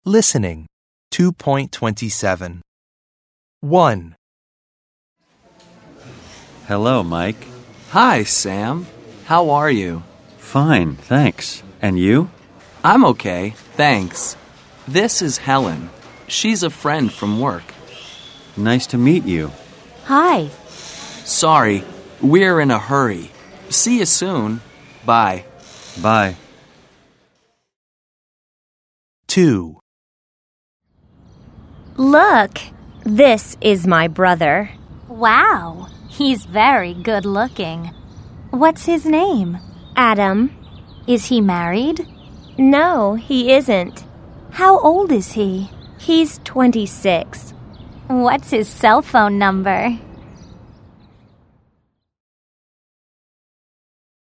Listening 2.27 1. Hello, Mike. Hi, Sam. How are you? Fine, thanks. And you? I'm okay, thanks. This is Helen. She's a friend from work. Nice to meet you. Hi. Sorry, we're in a hurry. See you soon. Bye. Bye. 2. Look, this is my brother. Wow, he's very good looking. What's his name? Adam. Is he married? No, he isn't. How old is he? He's 26. What's his cell phone number?